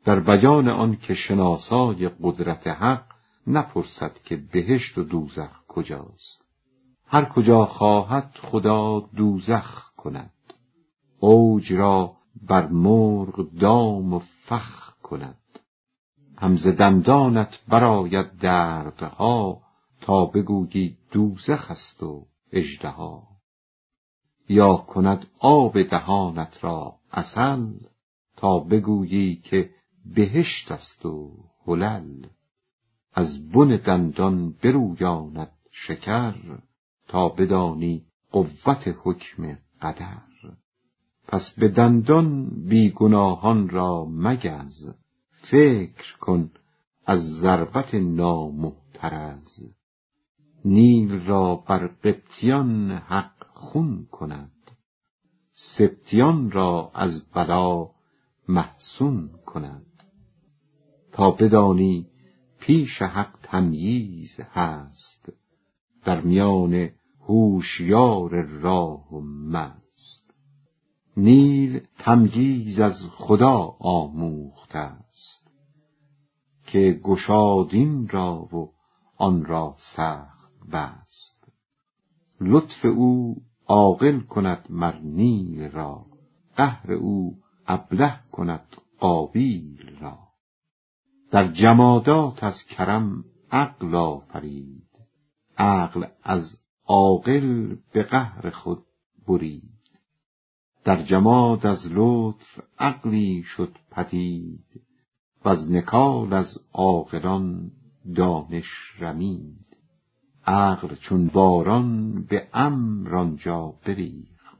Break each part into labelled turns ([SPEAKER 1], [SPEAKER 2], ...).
[SPEAKER 1] در بیان آن که شناسای قدرت حق نپرسد که بهشت و دوزخ کجاست. هر کجا خواهد خدا دوزخ کند، اوج را بر مرغ دام و فخ کند. هم ز دندانت برآید دردها، تا بگویی دوزخ است و اژدها. یا کند آب دهانت را عسل، تا بگویی که بهشت است و حلل. از بن دندان برویاند شکر، تا بدانی قوت حکم قدر. پس به دندان بی گناهان را مگز، فکر کن از ضربت نامحترز. نیل را بر قبطیان حق خون کند، سبطیان را از بلا محصون کند. تا بدانی پیش حق تمییز هست، در میان هوشیار راه و مست. نیل تمییز از خدا آموخته است، که گشاد این را و آن را سخت بست. لطف او عاقل کند مر نیل را، قهر او ابله کند قابیل را. در جمادات از کرم عقل آفرید، عقل از عاقل به قهر خود برید. در جماد از لطف عقلی شد پدید، وز نکال از عاقلان دانش رمید. عقل چون باران به امر آنجا بریخت،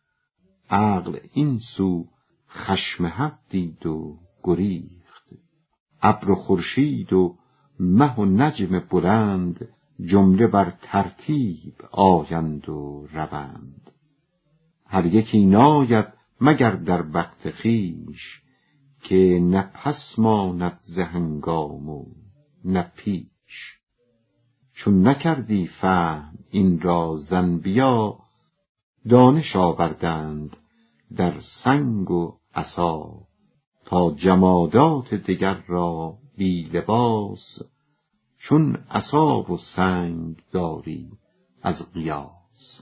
[SPEAKER 1] عقل این سو خشم حق دید و گریخت. ابر و خورشید و مه و نجم بلند، جمله بر ترتیب آیند و روند. هر یکی ناید مگر در وقت خویش، که نه پس ماند ز هنگام و نه پیش. چون نکردی فهم این را ز انبیا، دانش آوردند در سنگ و عصا. تا جمادات دگر را بی لباس، چون عصا و سنگ داری از قیاس.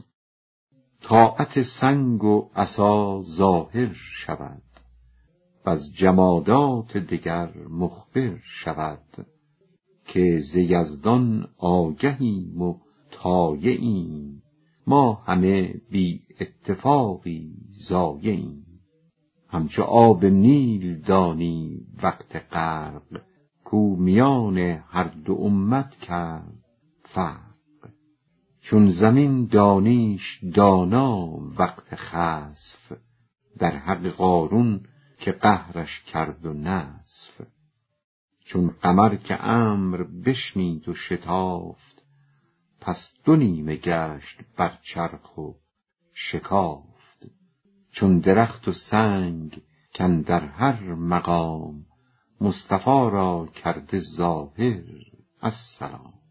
[SPEAKER 1] طاعت سنگ و عصا ظاهر شود، وز جمادات دگر مخبر شود. که ز یزدان آگهیم و طایعیم، ما همه بی اتفاقی ضایعیم. همچو آب نیل دانی وقت غرق، کو میان هر دو امت کرد فرق. چون زمین دانیش دانا وقت خسف، در حق قارون که قهرش کرد و نسف. چون قمر که امر بشنید و شتافت، پس دو نیمه گشت بر چرخ و شکافت. چون درخت و سنگ کاندر هر مقام، مصطفی را کرده ظاهر السلام.